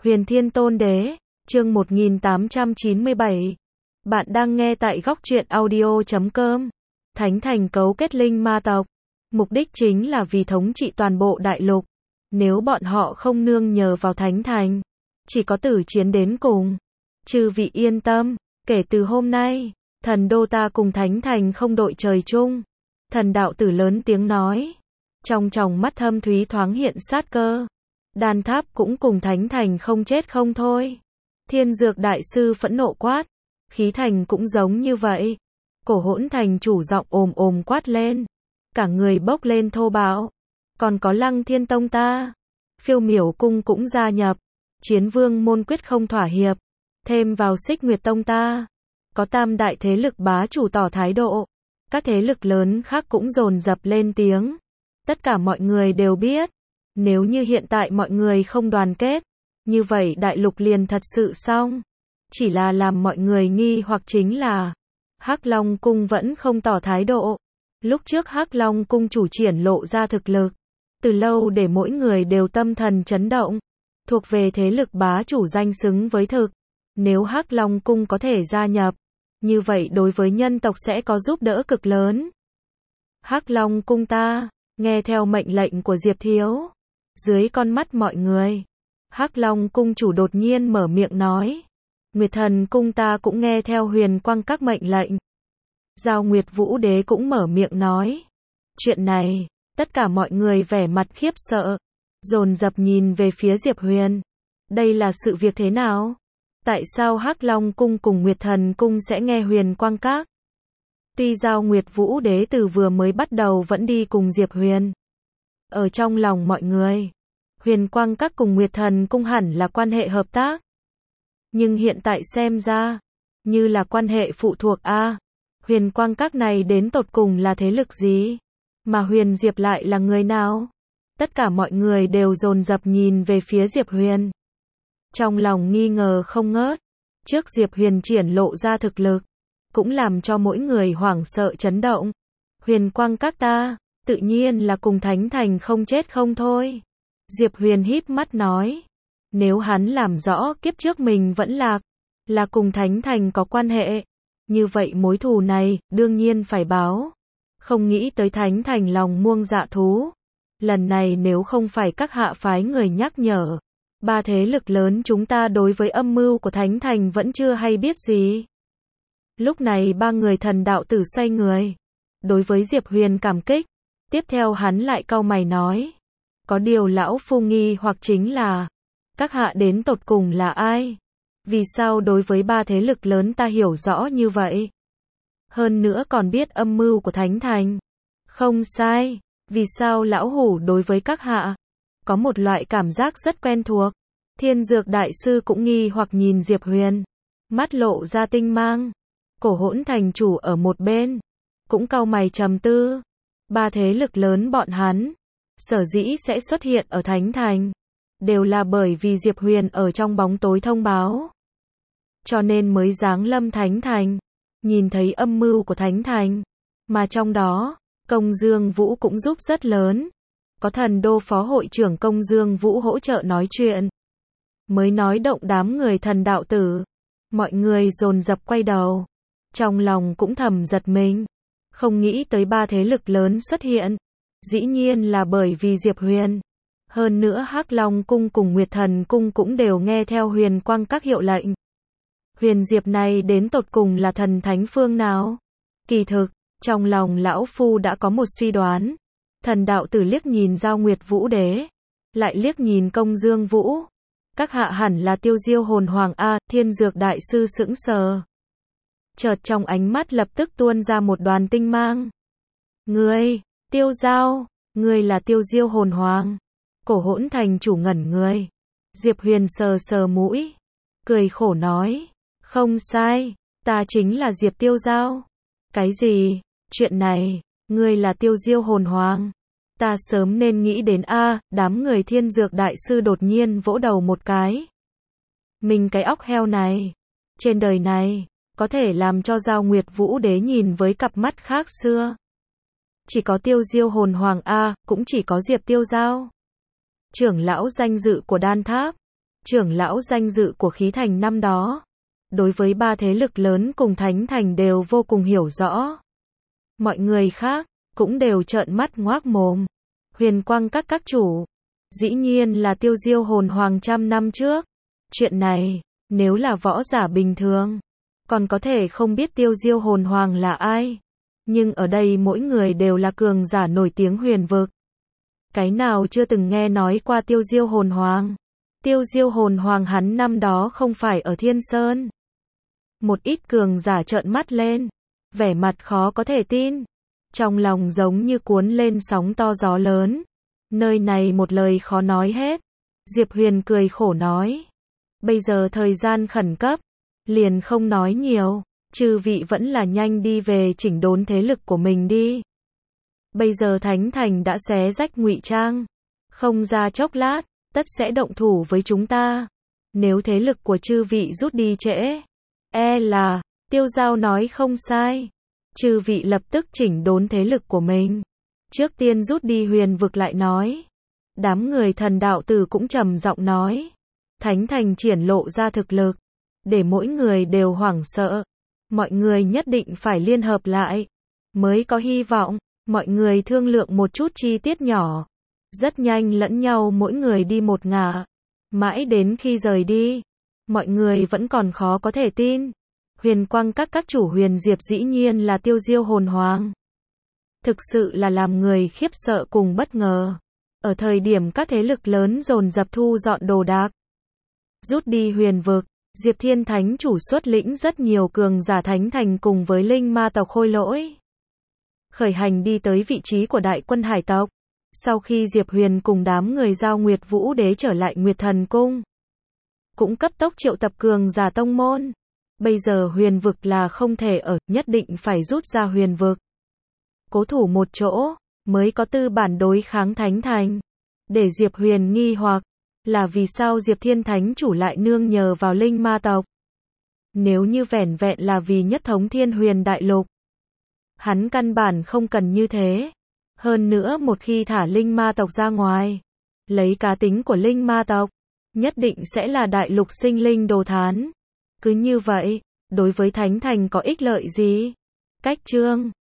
Huyền Thiên Tôn Đế, chương 1897. Bạn đang nghe tại góc truyện audio.com. Thánh thành cấu kết linh ma tộc. Mục đích chính là vì thống trị toàn bộ đại lục. Nếu bọn họ không nương nhờ vào thánh thành, chỉ có tử chiến đến cùng. Chư vị yên tâm, kể từ hôm nay, thần đô ta cùng thánh thành không đội trời chung. Thần đạo tử lớn tiếng nói. Trong tròng mắt thâm thúy thoáng hiện sát cơ. Đan tháp cũng cùng thánh thành không chết không thôi. Thiên dược đại sư phẫn nộ quát. Khí thành cũng giống như vậy. Cổ hỗn thành chủ giọng ồm ồm quát lên. Cả người bốc lên thô bạo. Còn có Lăng Thiên Tông ta. Phiêu Miểu cung cũng gia nhập. Chiến vương môn quyết không thỏa hiệp. Thêm vào Xích Nguyệt Tông ta. Có tam đại thế lực bá chủ tỏ thái độ. Các thế lực lớn khác cũng dồn dập lên tiếng. Tất cả mọi người đều biết. Nếu như hiện tại mọi người không đoàn kết, như vậy đại lục liền thật sự xong. Chỉ là làm mọi người nghi hoặc chính là Hắc Long cung vẫn không tỏ thái độ. Lúc trước Hắc Long cung chủ triển lộ ra thực lực, từ lâu để mỗi người đều tâm thần chấn động. Thuộc về thế lực bá chủ danh xứng với thực. Nếu Hắc Long cung có thể gia nhập, như vậy đối với nhân tộc sẽ có giúp đỡ cực lớn. Hắc Long cung ta, nghe theo mệnh lệnh của Diệp Thiếu. Dưới con mắt mọi người, Hắc Long cung chủ đột nhiên mở miệng nói. Nguyệt Thần cung ta cũng nghe theo Huyền Quang các mệnh lệnh. Giao Nguyệt Vũ Đế cũng mở miệng nói. Chuyện này, tất cả mọi người vẻ mặt khiếp sợ, dồn dập nhìn về phía Diệp Huyền. Đây là sự việc thế nào? Tại sao Hắc Long cung cùng Nguyệt Thần cung sẽ nghe Huyền Quang các? Tuy Giao Nguyệt Vũ Đế từ vừa mới bắt đầu vẫn đi cùng Diệp Huyền. Ở trong lòng mọi người, Huyền Quang các cùng Nguyệt Thần cung hẳn là quan hệ hợp tác. Nhưng hiện tại xem ra, như là quan hệ phụ thuộc a. Huyền Quang các này đến tột cùng là thế lực gì? Mà Huyền Diệp lại là người nào? Tất cả mọi người đều dồn dập nhìn về phía Diệp Huyền. Trong lòng nghi ngờ không ngớt. Trước Diệp Huyền triển lộ ra thực lực, cũng làm cho mỗi người hoảng sợ chấn động. Huyền Quang các ta, tự nhiên là cùng thánh thành không chết không thôi. Diệp Huyền híp mắt nói. Nếu hắn làm rõ kiếp trước mình vẫn là cùng thánh thành có quan hệ, như vậy mối thù này, đương nhiên phải báo. Không nghĩ tới thánh thành lòng muông dạ thú. Lần này nếu không phải các hạ phái người nhắc nhở, ba thế lực lớn chúng ta đối với âm mưu của thánh thành vẫn chưa hay biết gì. Lúc này ba người thần đạo tử xoay người. Đối với Diệp Huyền cảm kích. Tiếp theo hắn lại cau mày nói. Có điều lão phu nghi hoặc chính là, các hạ đến tột cùng là ai? Vì sao đối với ba thế lực lớn ta hiểu rõ như vậy? Hơn nữa còn biết âm mưu của thánh thành. Không sai, vì sao lão hủ đối với các hạ có một loại cảm giác rất quen thuộc. Thiên dược đại sư cũng nghi hoặc nhìn Diệp Huyền, mắt lộ ra tinh mang. Cổ hỗn thành chủ ở một bên cũng cau mày trầm tư. Ba thế lực lớn bọn hắn sở dĩ sẽ xuất hiện ở thánh thành, đều là bởi vì Diệp Huyền ở trong bóng tối thông báo. Cho nên mới giáng lâm thánh thành, nhìn thấy âm mưu của thánh thành. Mà trong đó, Công Dương Vũ cũng giúp rất lớn. Có thần đô phó hội trưởng Công Dương Vũ hỗ trợ nói chuyện. Mới nói động đám người thần đạo tử. Mọi người dồn dập quay đầu. Trong lòng cũng thầm giật mình. Không nghĩ tới ba thế lực lớn xuất hiện. Dĩ nhiên là bởi vì Diệp Huyền. Hơn nữa Hắc Long cung cùng Nguyệt Thần cung cũng đều nghe theo Huyền Quang các hiệu lệnh. Huyền Diệp này đến tột cùng là thần thánh phương nào? Kỳ thực, trong lòng lão phu đã có một suy đoán. Thần đạo tử liếc nhìn Giao Nguyệt Vũ Đế, lại liếc nhìn Công Dương Vũ. Các hạ hẳn là Tiêu Diêu Hồn Hoàng a. Thiên dược đại sư sững sờ. Chợt trong ánh mắt lập tức tuôn ra một đoàn tinh mang. Ngươi, Tiêu Giao, ngươi là Tiêu Diêu Hồn Hoàng. Cổ hỗn thành chủ ngẩn người. Diệp Huyền sờ sờ mũi, cười khổ nói. Không sai, ta chính là Diệp Tiêu Giao. Cái gì? Chuyện này, ngươi là Tiêu Diêu Hồn Hoàng. Ta sớm nên nghĩ đến a. Đám người thiên dược đại sư đột nhiên vỗ đầu một cái. Mình cái óc heo này, trên đời này, có thể làm cho Giao Nguyệt Vũ Đế nhìn với cặp mắt khác xưa. Chỉ có Tiêu Diêu Hồn Hoàng a. Cũng chỉ có Diệp Tiêu Giao. Trưởng lão danh dự của Đan Tháp. trưởng lão danh dự của khí thành năm đó, đối với ba thế lực lớn cùng thánh thành đều vô cùng hiểu rõ. Mọi người khác cũng đều trợn mắt ngoác mồm. Huyền quang các chủ, dĩ nhiên là Tiêu Diêu hồn hoàng trăm năm trước. Chuyện này, nếu là võ giả bình thường, còn có thể không biết Tiêu Diêu hồn hoàng là ai. Nhưng ở đây mỗi người đều là cường giả nổi tiếng huyền vực. Cái nào chưa từng nghe nói qua Tiêu Diêu hồn hoàng? Tiêu Diêu hồn hoàng hắn năm đó không phải ở Thiên Sơn. Một ít cường giả trợn mắt lên, vẻ mặt khó có thể tin. Trong lòng giống như cuốn lên sóng to gió lớn. Nơi này một lời khó nói hết. Diệp Huyền cười khổ nói. Bây giờ thời gian khẩn cấp, liền không nói nhiều. Chư vị vẫn là nhanh đi về chỉnh đốn thế lực của mình đi. Bây giờ Thánh Thành đã xé rách ngụy trang. Không ra chốc lát, tất sẽ động thủ với chúng ta. Nếu thế lực của chư vị rút đi trễ, là, Tiêu Giao nói không sai. Chư vị lập tức chỉnh đốn thế lực của mình. Trước tiên rút đi huyền vực lại nói. Đám người thần đạo tử cũng trầm giọng nói. Thánh Thành triển lộ ra thực lực, để mỗi người đều hoảng sợ. Mọi người nhất định phải liên hợp lại, mới có hy vọng. Mọi người thương lượng một chút chi tiết nhỏ. Rất nhanh lẫn nhau mỗi người đi một ngả. Mãi đến khi rời đi, mọi người vẫn còn khó có thể tin. Huyền quang các chủ huyền diệp dĩ nhiên là Tiêu Diêu hồn hoàng. Thực sự là làm người khiếp sợ cùng bất ngờ. Ở thời điểm các thế lực lớn dồn dập thu dọn đồ đạc, rút đi huyền vực, Diệp Thiên Thánh chủ xuất lĩnh rất nhiều cường giả thánh thành cùng với linh ma tộc Khôi Lỗi. Khởi hành đi tới vị trí của đại quân hải tộc. Sau khi Diệp Huyền cùng đám người giao Nguyệt Vũ Đế trở lại Nguyệt Thần Cung, cũng cấp tốc triệu tập cường giả tông môn. Bây giờ huyền vực là không thể ở, nhất định phải rút ra huyền vực. Cố thủ một chỗ, mới có tư bản đối kháng Thánh Thành. Để Diệp Huyền nghi hoặc, là vì sao Diệp Thiên Thánh chủ lại nương nhờ vào linh ma tộc. Nếu như vẻn vẹn là vì nhất thống Thiên Huyền Đại Lục, hắn căn bản không cần như thế. Hơn nữa một khi thả linh ma tộc ra ngoài, lấy cá tính của linh ma tộc, nhất định sẽ là đại lục sinh linh đồ thán. Cứ như vậy, đối với Thánh Thành có ích lợi gì? Cách chương